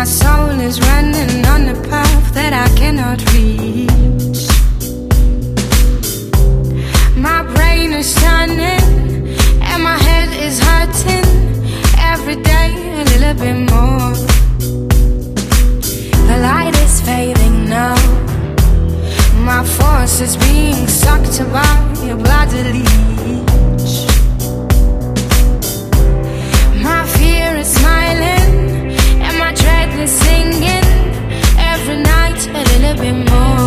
My soul is running on a path that I cannot reach. My brain is turning and my head is hurting. Every day a little bit more. The light is fading now. My force is being sucked by a bloody leech. My fear is smiling and my dread is singing. Every night a little bit more.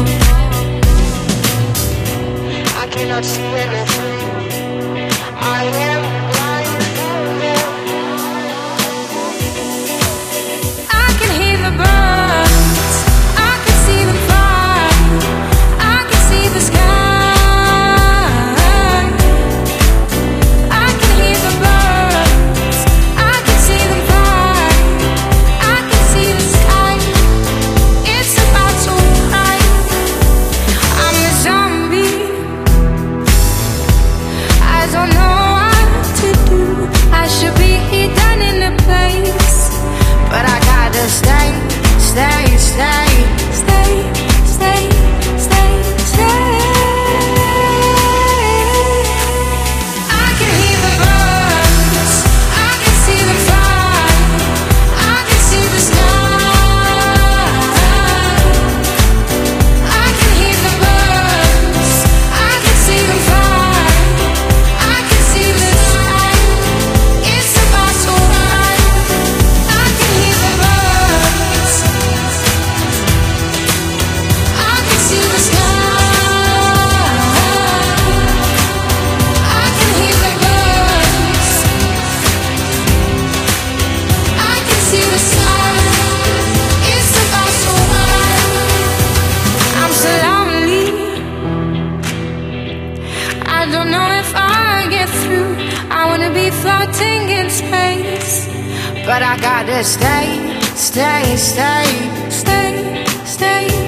I cannot see anything. I am blind. I can hear the birds. I can see them fly. I can see the sky. I can hear the birds. I can see them fly. I can see the sky. It's about to rain. I'm a zombie. I don't know what to do. I should be hidden in a place, but I gotta stay, stay, stay, stay, stay, stay, stay. I can hear the birds. I can see them fly. I can see the sky. I can hear the birds. I can see them fly. I can see the sky. It's about to rain. I can hear the birds. I can see the sky. I can hear the birds. I can see the sky. It's about to rain. I'm so lonely. I don't know if I get through. I wanna be floating in space, but I gotta stay, stay, stay, stay, stay.